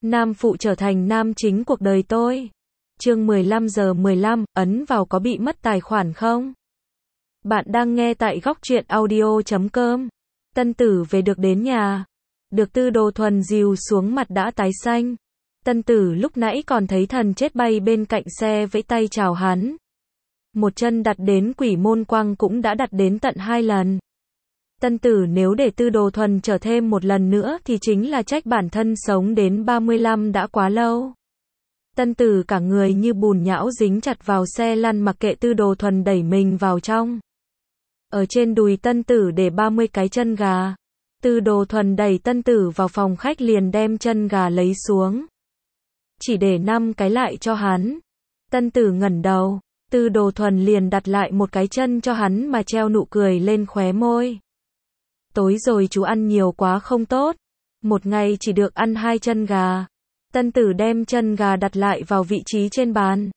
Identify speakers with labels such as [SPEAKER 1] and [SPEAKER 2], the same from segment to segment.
[SPEAKER 1] Nam phụ trở thành nam chính cuộc đời tôi. Chương 15:15, ấn vào có bị mất tài khoản không? Bạn đang nghe tại Góc Truyện Audio.com. Tân tử về được đến nhà. Được Tư Đồ Thuần dìu xuống mặt đã tái xanh. Tân tử lúc nãy còn thấy thần chết bay bên cạnh xe vẫy tay chào hắn. Một chân đặt đến Quỷ Môn Quang cũng đã đặt đến tận 2 lần. Tân tử nếu để Tư Đồ Thuần trở thêm một lần nữa thì chính là trách bản thân sống đến 35 đã quá lâu. Tân tử cả người như bùn nhão dính chặt vào xe lăn mặc kệ Tư Đồ Thuần đẩy mình vào trong. Ở trên đùi tân tử để 30 cái chân gà. Tư Đồ Thuần đẩy tân tử vào phòng khách liền đem chân gà lấy xuống. Chỉ để 5 cái lại cho hắn. Tân tử ngẩng đầu. Tư Đồ Thuần liền đặt lại một cái chân cho hắn mà treo nụ cười lên khóe môi. Tối rồi chú ăn nhiều quá không tốt. Một ngày chỉ được ăn 2 chân gà. Tân tử đem chân gà đặt lại vào vị trí trên bàn.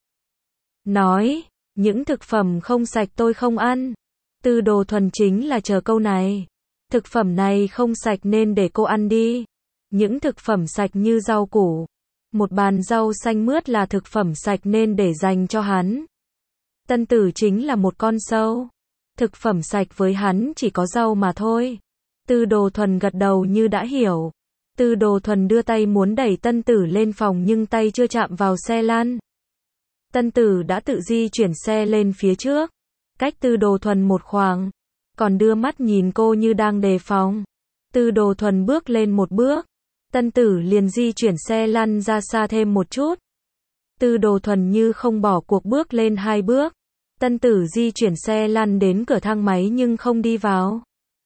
[SPEAKER 1] Nói, những thực phẩm không sạch tôi không ăn. Tư Đồ Thuần chính là chờ câu này. Thực phẩm này không sạch nên để cô ăn đi. Những thực phẩm sạch như rau củ. Một bàn rau xanh mướt là thực phẩm sạch nên để dành cho hắn. Tân tử chính là một con sâu. Thực phẩm sạch với hắn chỉ có rau mà thôi. Tư Đồ Thuần gật đầu như đã hiểu. Tư Đồ Thuần đưa tay muốn đẩy tân tử lên phòng nhưng tay chưa chạm vào xe lăn. Tân tử đã tự di chuyển xe lên phía trước. Cách Tư Đồ Thuần một khoảng. Còn đưa mắt nhìn cô như đang đề phòng. Tư Đồ Thuần bước lên một bước. Tân tử liền di chuyển xe lăn ra xa thêm một chút. Tư Đồ Thuần như không bỏ cuộc bước lên 2 bước. Tân tử di chuyển xe lăn đến cửa thang máy nhưng không đi vào.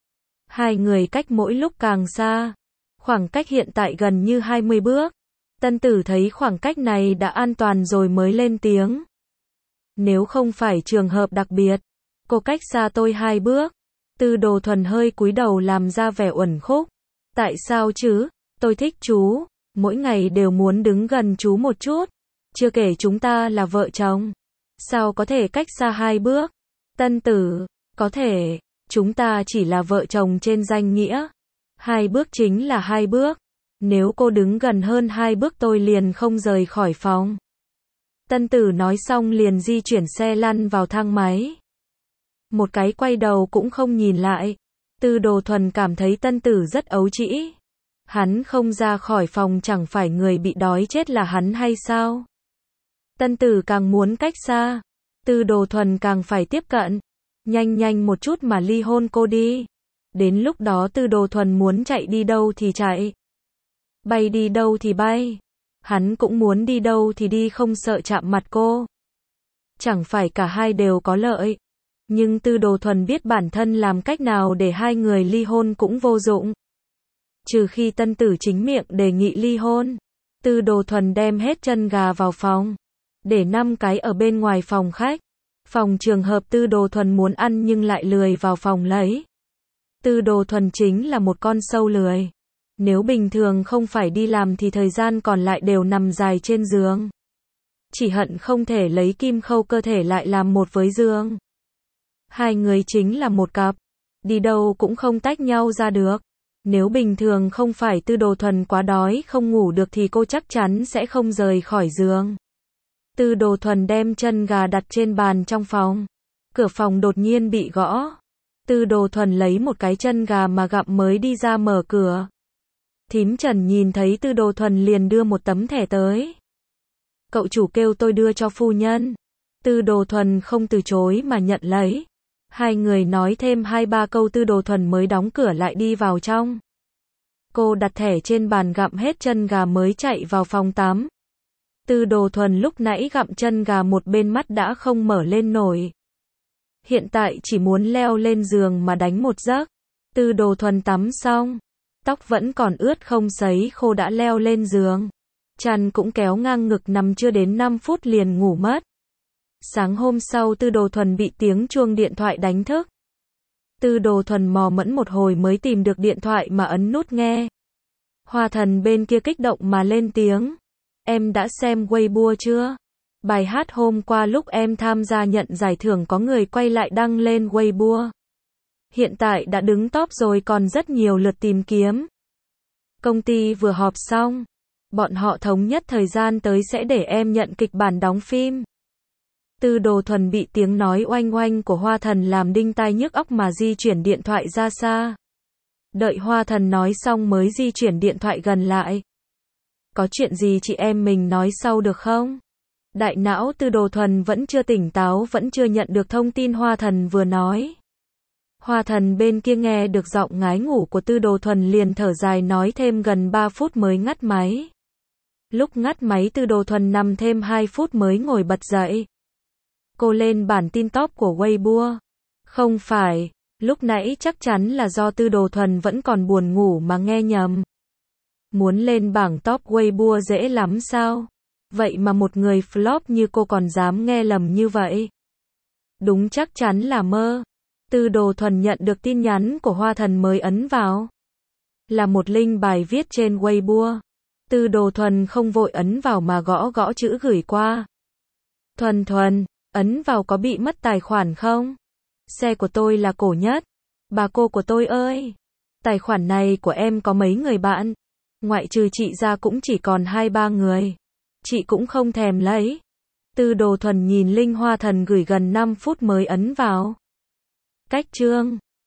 [SPEAKER 1] Hai người cách mỗi lúc càng xa. Khoảng cách hiện tại gần như 20 bước. Tân tử thấy khoảng cách này đã an toàn rồi mới lên tiếng. Nếu không phải trường hợp đặc biệt, cô cách xa tôi 2 bước. Tư Đồ Thuần hơi cúi đầu làm ra vẻ uẩn khúc. Tại sao chứ? Tôi thích chú. Mỗi ngày đều muốn đứng gần chú một chút. Chưa kể chúng ta là vợ chồng. Sao có thể cách xa 2 bước? Tân tử, có thể. Chúng ta chỉ là vợ chồng trên danh nghĩa. 2 bước chính là 2 bước. Nếu cô đứng gần hơn 2 bước tôi liền không rời khỏi phòng. Tân tử nói xong liền di chuyển xe lăn vào thang máy. Một cái quay đầu cũng không nhìn lại. Tư Đồ Thuần cảm thấy tân tử rất ấu trĩ. Hắn không ra khỏi phòng chẳng phải người bị đói chết là hắn hay sao? Tân tử càng muốn cách xa. Tư Đồ Thuần càng phải tiếp cận. Nhanh một chút mà ly hôn cô đi. Đến lúc đó Tư Đồ Thuần muốn chạy đi đâu thì chạy. Bay đi đâu thì bay. Hắn cũng muốn đi đâu thì đi không sợ chạm mặt cô. Chẳng phải cả hai đều có lợi. Nhưng Tư Đồ Thuần biết bản thân làm cách nào để hai người ly hôn cũng vô dụng. Trừ khi tân tử chính miệng đề nghị ly hôn. Tư Đồ Thuần đem hết chân gà vào phòng. Để 5 cái ở bên ngoài phòng khách. Phòng trường hợp Tư Đồ Thuần muốn ăn nhưng lại lười vào phòng lấy. Tư Đồ Thuần chính là một con sâu lười. Nếu bình thường không phải đi làm thì thời gian còn lại đều nằm dài trên giường. Chỉ hận không thể lấy kim khâu cơ thể lại làm một với giường. Hai người chính là một cặp. Đi đâu cũng không tách nhau ra được. Nếu bình thường không phải Tư Đồ Thuần quá đói không ngủ được thì cô chắc chắn sẽ không rời khỏi giường. Tư Đồ Thuần đem chân gà đặt trên bàn trong phòng. Cửa phòng đột nhiên bị gõ. Tư Đồ Thuần lấy một cái chân gà mà gặm mới đi ra mở cửa. Thím Trần nhìn thấy Tư Đồ Thuần liền đưa một tấm thẻ tới. Cậu chủ kêu tôi đưa cho phu nhân. Tư Đồ Thuần không từ chối mà nhận lấy. Hai người nói thêm 2-3 câu Tư Đồ Thuần mới đóng cửa lại đi vào trong. Cô đặt thẻ trên bàn gặm hết chân gà mới chạy vào phòng tắm. Tư Đồ Thuần lúc nãy gặm chân gà một bên mắt đã không mở lên nổi. Hiện tại chỉ muốn leo lên giường mà đánh một giấc. Tư Đồ Thuần tắm xong. Tóc vẫn còn ướt không sấy khô đã leo lên giường. Chăn cũng kéo ngang ngực nằm chưa đến 5 phút liền ngủ mất. Sáng hôm sau Tư Đồ Thuần bị tiếng chuông điện thoại đánh thức. Tư Đồ Thuần mò mẫm một hồi mới tìm được điện thoại mà ấn nút nghe. Hoa Thần bên kia kích động mà lên tiếng. Em đã xem Weibo chưa? Bài hát hôm qua lúc em tham gia nhận giải thưởng có người quay lại đăng lên Weibo. Hiện tại đã đứng top rồi còn rất nhiều lượt tìm kiếm. Công ty vừa họp xong. Bọn họ thống nhất thời gian tới sẽ để em nhận kịch bản đóng phim. Tư Đồ Thuần bị tiếng nói oanh oanh của Hoa Thần làm đinh tai nhức óc mà di chuyển điện thoại ra xa. Đợi Hoa Thần nói xong mới di chuyển điện thoại gần lại. Có chuyện gì chị em mình nói sau được không? Đại não Tư Đồ Thuần vẫn chưa tỉnh táo, vẫn chưa nhận được thông tin Hoa Thần vừa nói. Hoa Thần bên kia nghe được giọng ngái ngủ của Tư Đồ Thuần liền thở dài nói thêm gần 3 phút mới ngắt máy. Lúc ngắt máy Tư Đồ Thuần nằm thêm 2 phút mới ngồi bật dậy. Cô lên bản tin top của Weibo. Không phải, lúc nãy chắc chắn là do Tư Đồ Thuần vẫn còn buồn ngủ mà nghe nhầm. Muốn lên bảng top Weibo dễ lắm sao? Vậy mà một người flop như cô còn dám nghe lầm như vậy. Đúng chắc chắn là mơ. Tư Đồ Thuần nhận được tin nhắn của Hoa Thần mới ấn vào. Là một link bài viết trên Weibo. Tư Đồ Thuần không vội ấn vào mà gõ gõ chữ gửi qua. Thuần Thuần, ấn vào có bị mất tài khoản không? Xe của tôi là cổ nhất. Bà cô của tôi ơi! Tài khoản này của em có mấy người bạn? Ngoại trừ chị ra cũng chỉ còn 2-3 người. Chị cũng không thèm lấy. Tư Đồ Thuần nhìn link Hoa Thần gửi gần 5 phút mới ấn vào. Cách chương